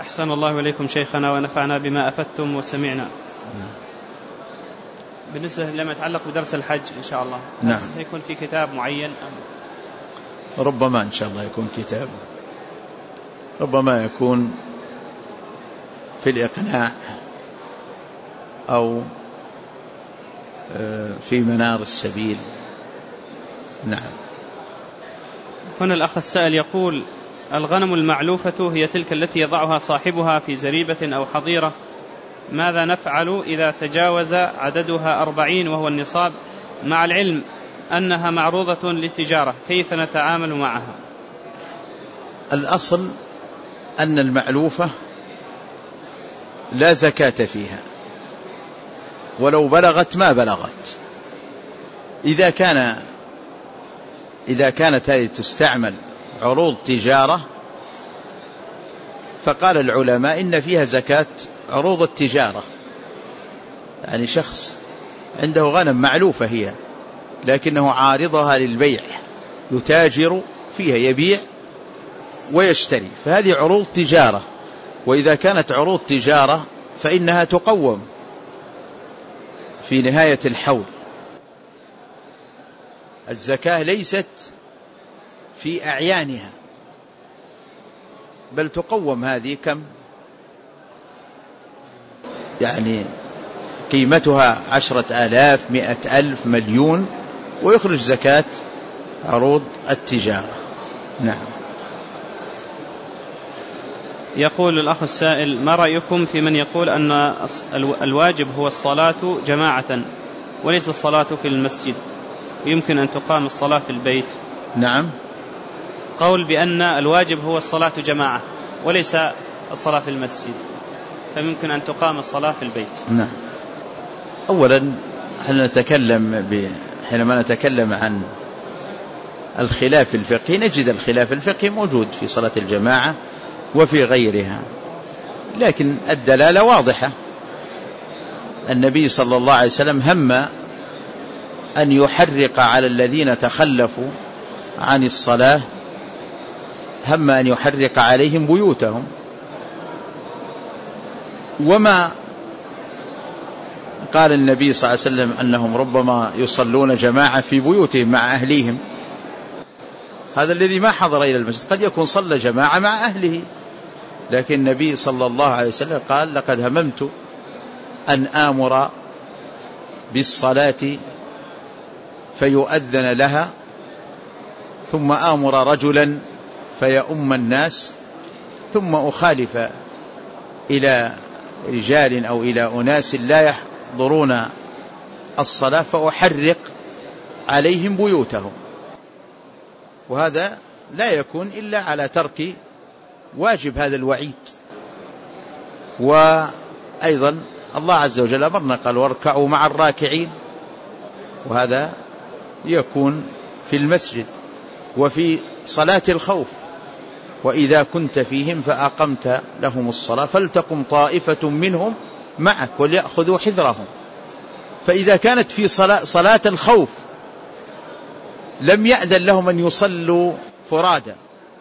أحسن الله إليكم شيخنا ونفعنا بما أفدتم وسمعنا. بالنسبة لما يتعلق بدرس الحج إن شاء الله، نعم، سيكون في كتاب معين ربما إن شاء الله يكون كتاب، ربما يكون في الإقناع أو في منار السبيل. نعم. هنا الأخ السائل يقول: الغنم المعلوفة هي تلك التي يضعها صاحبها في زريبة أو حظيرة، ماذا نفعل إذا تجاوز عددها 40 وهو النصاب، مع العلم أنها معروضة للتجارة، كيف نتعامل معها؟ الأصل أن المعلوفة لا زكاة فيها ولو بلغت ما بلغت. إذا كانت هذه تستعمل عروض تجارة فقال العلماء إن فيها زكاة عروض التجارة. يعني شخص عنده غنم معلوفة هي لكنه عارضها للبيع، يتاجر فيها، يبيع ويشتري، فهذه عروض تجارة. وإذا كانت عروض تجارة فإنها تقوم في نهاية الحول. الزكاة ليست في أعيانها بل تقوم. هذه كم؟ يعني قيمتها 10,000 100,000 مليون، ويخرج زكاة عروض التجارة. نعم. يقول الأخ السائل: ما رأيكم في من يقول أن الواجب هو الصلاة جماعة وليس الصلاة في المسجد، ويمكن أن تقام الصلاة في البيت؟ نعم. قول بأن الواجب هو الصلاة جماعة وليس الصلاة في المسجد، فيمكن أن تقام الصلاة في البيت. نعم. أولا حينما نتكلم عن الخلاف الفقهي نجد الخلاف الفقهي موجود في صلاة الجماعة وفي غيرها، لكن الدلالة واضحة. النبي صلى الله عليه وسلم هم أن يحرق على الذين تخلفوا عن الصلاة، هم أن يحرق عليهم بيوتهم. وما قال النبي صلى الله عليه وسلم أنهم ربما يصلون جماعة في بيوتهم مع أهليهم، هذا الذي ما حضر إلى المسجد قد يكون صلى جماعة مع أهله، لكن النبي صلى الله عليه وسلم قال: لقد هممت أن آمر بالصلاة فيؤذن لها ثم آمر رجلا فيؤم الناس ثم أخالف إلى رجال أو إلى أناس لا يحضرون الصلاة فأحرق عليهم بيوتهم. وهذا لا يكون إلا على ترك واجب هذا الوعيد. وأيضا الله عز وجل أمرنا قال: واركعوا مع الراكعين، وهذا يكون في المسجد وفي صلاة الخوف: وإذا كنت فيهم فأقمت لهم الصلاة فلتقم طائفة منهم معك وليأخذوا حذرهم. فإذا كانت في صلاة الخوف لم يأذن لهم أن يصلوا فرادا،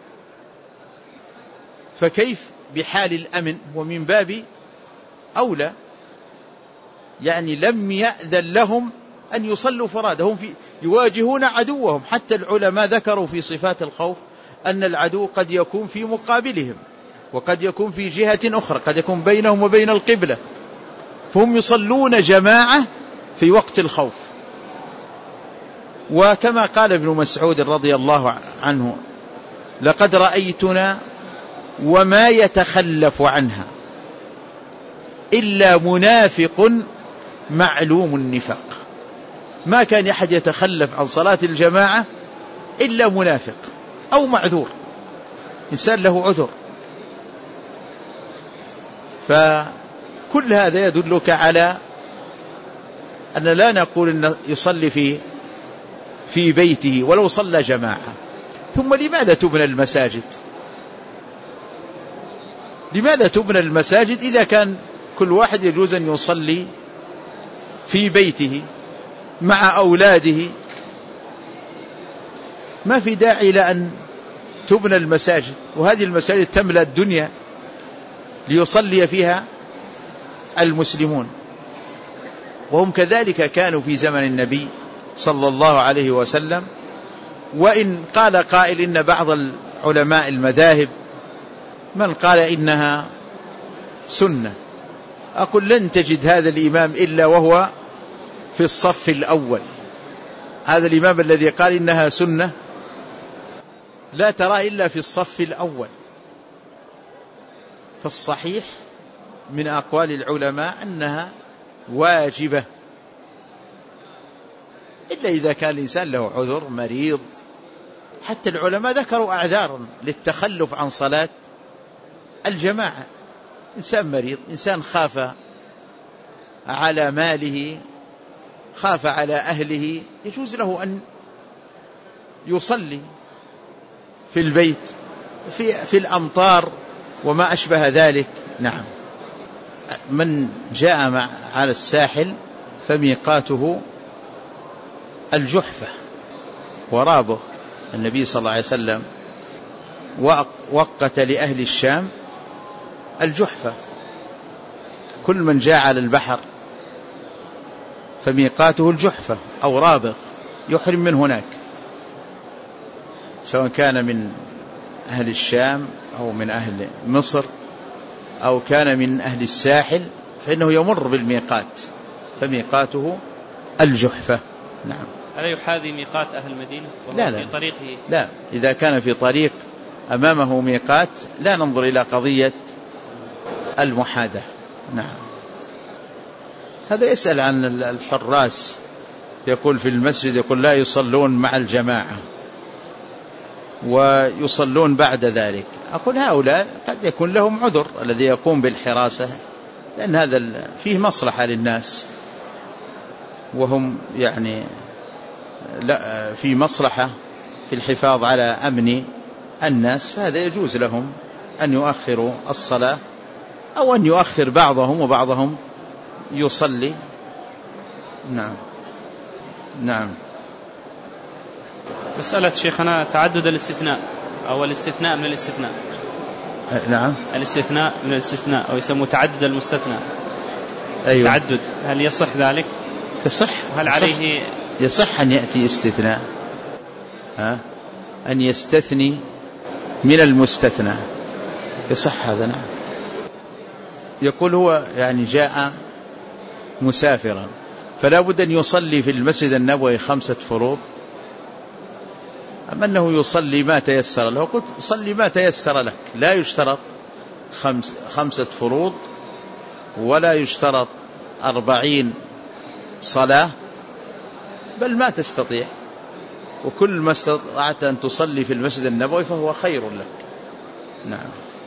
فكيف بحال الأمن؟ ومن باب أولى، يعني لم يأذن لهم أن يصلوا فرادا، هم يواجهون عدوهم. حتى العلماء ذكروا في صفات الخوف أن العدو قد يكون في مقابلهم وقد يكون في جهة أخرى، قد يكون بينهم وبين القبلة، فهم يصلون جماعة في وقت الخوف. وكما قال ابن مسعود رضي الله عنه: لقد رأيتنا وما يتخلف عنها إلا منافق معلوم النفاق. ما كان أحد يتخلف عن صلاة الجماعة إلا منافق أو معذور، إنسان له عذر. فكل هذا يدلك على أن لا نقول أن يصلي في بيته ولو صلى جماعة. ثم لماذا تبنى المساجد؟ لماذا تبنى المساجد إذا كان كل واحد يجوز أن يصلي في بيته مع أولاده؟ ما في داعي إلى أن تبنى المساجد. وهذه المساجد تملأ الدنيا ليصلي فيها المسلمون. وهم كذلك كانوا في زمن النبي صلى الله عليه وسلم. وإن قال قائل إن بعض العلماء المذاهب من قال إنها سنة، أقول لن تجد هذا الإمام إلا وهو في الصف الأول. هذا الإمام الذي قال إنها سنة لا ترى إلا في الصف الأول. فالصحيح من أقوال العلماء أنها واجبة، إلا إذا كان الإنسان له عذر، مريض. حتى العلماء ذكروا أعذارا للتخلف عن صلاة الجماعة. إنسان مريض، إنسان خاف على ماله، خاف على أهله، يجوز له أن يصلي في البيت في الأمطار وما أشبه ذلك. نعم. من جاء على الساحل فميقاته الجحفة ورابغ. النبي صلى الله عليه وسلم وقت لأهل الشام الجحفة. كل من جاء على البحر فميقاته الجحفة أو رابغ، يحرم من هناك، سواء كان من أهل الشام أو من أهل مصر أو كان من أهل الساحل، فإنه يمر بالميقات، فميقاته الجحفة. نعم. ألا يحاذي ميقات أهل المدينة وهو لا في طريقه؟ لا، إذا كان في طريق أمامه ميقات لا ننظر إلى قضية المحاذاة. نعم. هذا يسأل عن الحراس، يقول في المسجد، يقول لا يصلون مع الجماعة ويصلون بعد ذلك. أقول هؤلاء قد يكون لهم عذر الذي يقوم بالحراسة، لأن هذا فيه مصلحة للناس، وهم يعني لا في مصلحة في الحفاظ على أمن الناس، فهذا يجوز لهم أن يؤخروا الصلاة أو أن يؤخر بعضهم وبعضهم يصلي. نعم. نعم. مسألة شيخنا تعدد الاستثناء أو الاستثناء من الاستثناء. نعم. الاستثناء من الاستثناء، أو يسموه تعدد المستثنى. أيوة. تعدد، هل يصح ذلك؟ يصح. هل عليه يصح أن يأتي استثناء، أن يستثني من المستثنى، يصح هذا. نعم. يقول هو يعني جاء مسافرا فلا بد أن يصلي في المسجد النبوي 5 فروض، أما أنه يصلي ما تيسر له، قلت صلي ما تيسر لك، لا يشترط 5 فروض ولا يشترط 40 صلاة، بل ما تستطيع، وكل ما استطعت أن تصلي في المسجد النبوي فهو خير لك. نعم.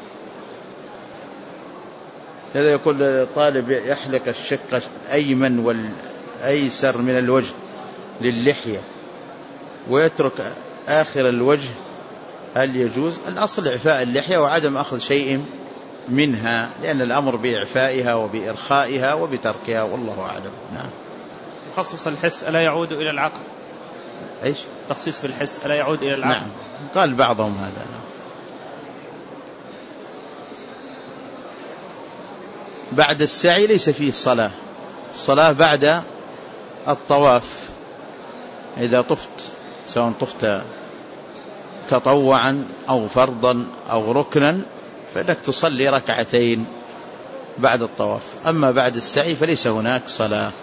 هذا يقول طالب يحلق الشق الأيمن والأيسر من الوجه للحية ويترك آخر الوجه، هل يجوز؟ الأصل إعفاء اللحية وعدم أخذ شيء منها، لأن الأمر بإعفائها وبإرخائها وبتركها، والله أعلم. نعم. مخصص الحس ألا يعود إلى العقل؟ إيش؟ تخصيص بالحس ألا يعود إلى العقل؟ نعم. قال بعضهم هذا. بعد السعي ليس فيه صلاة، الصلاة بعد الطواف. إذا طفت، سواء طفت تطوعا أو فرضا أو ركنا، فإنك تصلي 2 ركعتين بعد الطواف. أما بعد السعي فليس هناك صلاة.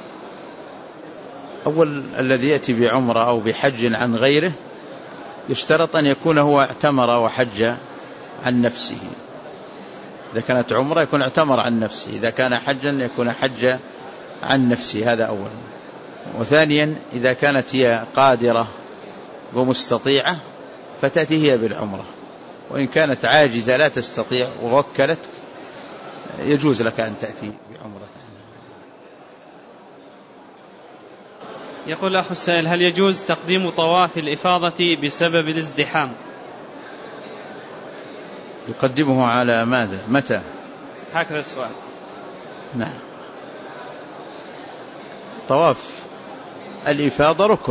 أول الذي يأتي بعمرة أو بحج عن غيره يشترط أن يكون هو اعتمر وحج عن نفسه. إذا كانت عمرة يكون اعتمر عن نفسه، إذا كان حجا يكون حج عن نفسه، هذا أولا. وثانيا إذا كانت هي قادرة ومستطيعة فتأتي هي بالعمرة، وإن كانت عاجزة لا تستطيع ووكلتك يجوز لك أن تأتي بعمرة. يقول أخو السائل: هل يجوز تقديم طواف الإفاضة بسبب الازدحام؟ يقدمه على ماذا؟ متى؟ هكذا السؤال. نعم. طواف الإفاضة ركن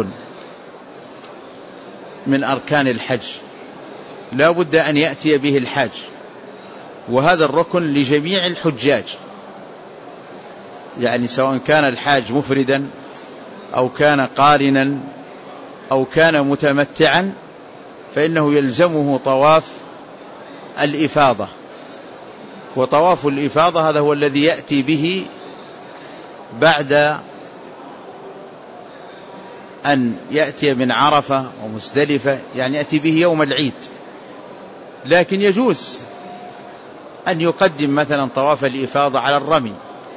من أركان الحج، لا بد أن يأتي به الحاج، وهذا الركن لجميع الحجاج، يعني سواء كان الحاج مفردا أو كان قارنا أو كان متمتعا فإنه يلزمه طواف الإفاضة. وطواف الإفاضة هذا هو الذي يأتي به بعد أن يأتي من عرفة ومزدلفة، يعني يأتي به يوم العيد. لكن يجوز أن يقدم مثلا طواف الإفاضة على الرمي،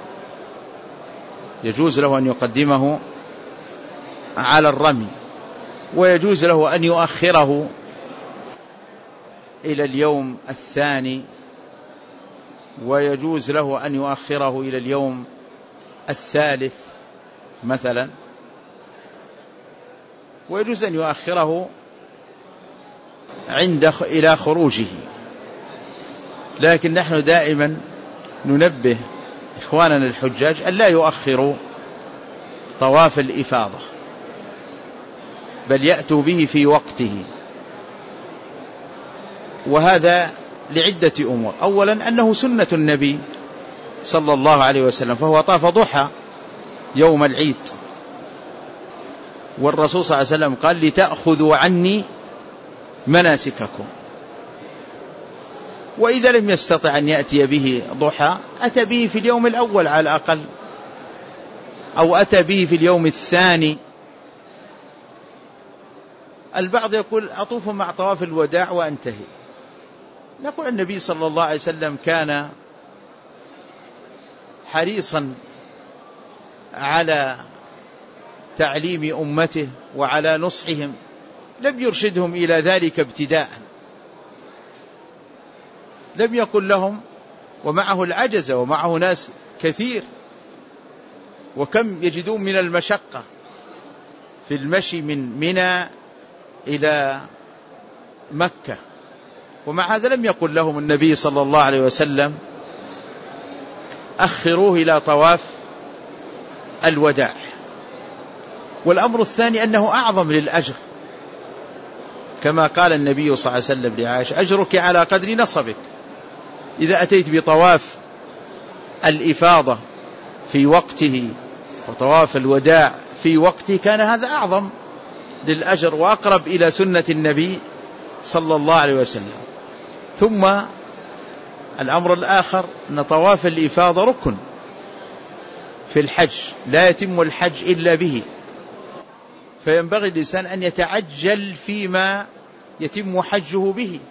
يجوز له أن يقدمه على الرمي، ويجوز له أن يؤخره إلى اليوم الثاني، ويجوز له أن يؤخره إلى اليوم الثالث مثلا، ويجوز أن يؤخره إلى خروجه. لكن نحن دائما ننبه إخواننا الحجاج أن لا يؤخروا طواف الإفاضة، بل يأتوا به في وقته. وهذا لعدة أمور. أولا أنه سنة النبي صلى الله عليه وسلم، فهو طاف ضحى يوم العيد، والرسول صلى الله عليه وسلم قال لتأخذوا عني مناسككم. وإذا لم يستطع أن يأتي به ضحى أتى به في اليوم الأول على الأقل، أو أتى به في اليوم الثاني. البعض يقول أطوف مع طواف الوداع وأنتهي. نقول النبي صلى الله عليه وسلم كان حريصا على تعليم أمته وعلى نصحهم، لم يرشدهم إلى ذلك ابتداء، لم يقل لهم، ومعه العجز ومعه ناس كثير، وكم يجدون من المشقة في المشي من منى إلى مكة، ومع هذا لم يقل لهم النبي صلى الله عليه وسلم أخروه إلى طواف الوداع. والأمر الثاني أنه أعظم للأجر، كما قال النبي صلى الله عليه وسلم لعائشة أجرك على قدر نصبك. إذا أتيت بطواف الإفاضة في وقته وطواف الوداع في وقته كان هذا أعظم للأجر وأقرب إلى سنة النبي صلى الله عليه وسلم. ثم الأمر الآخر أن طواف الإفاضة ركن في الحج، لا يتم الحج إلا به، فينبغي الإنسان أن يتعجل فيما يتم حجه به،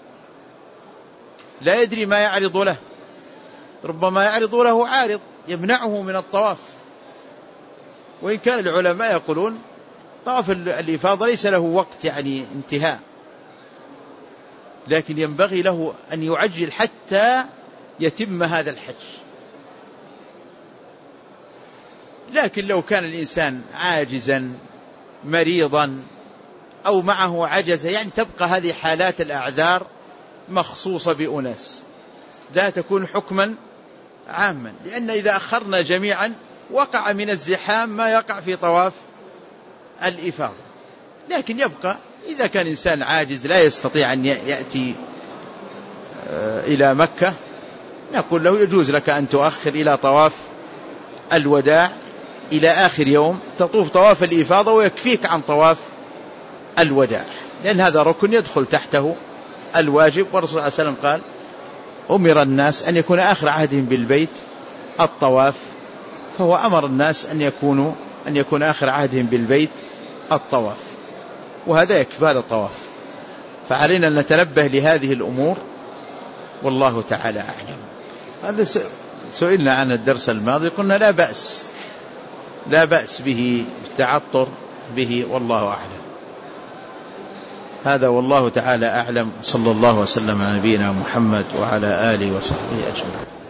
لا يدري ما يعرض له، ربما يعرض له عارض يمنعه من الطواف. وإن كان العلماء يقولون طواف الإفاضة ليس له وقت يعني انتهاء، لكن ينبغي له أن يعجل حتى يتم هذا الحج. لكن لو كان الإنسان عاجزا مريضا أو معه عجز، يعني تبقى هذه حالات الأعذار مخصوصة بأناس، لا تكون حكما عاما، لأن إذا أخرنا جميعا وقع من الزحام ما يقع في طواف الإفاضة. لكن يبقى إذا كان إنسان عاجز لا يستطيع أن يأتي إلى مكة، نقول له يجوز لك أن تؤخر إلى طواف الوداع إلى آخر يوم تطوف طواف الإفاضة ويكفيك عن طواف الوداع، لأن هذا ركن يدخل تحته الواجب. والرسول صلى الله عليه وسلم قال أمر الناس أن يكون آخر عهدهم بالبيت الطواف، فهو أمر الناس أن يكون آخر عهدهم بالبيت الطواف، وهذا يكفي هذا الطواف. فعلينا أن نتنبه لهذه الأمور، والله تعالى أعلم. هذا سئلنا عن الدرس الماضي، قلنا لا بأس به التعطر به، والله أعلم. هذا والله تعالى أعلم. صلى الله وسلم على نبينا محمد وعلى آله وصحبه أجمعين.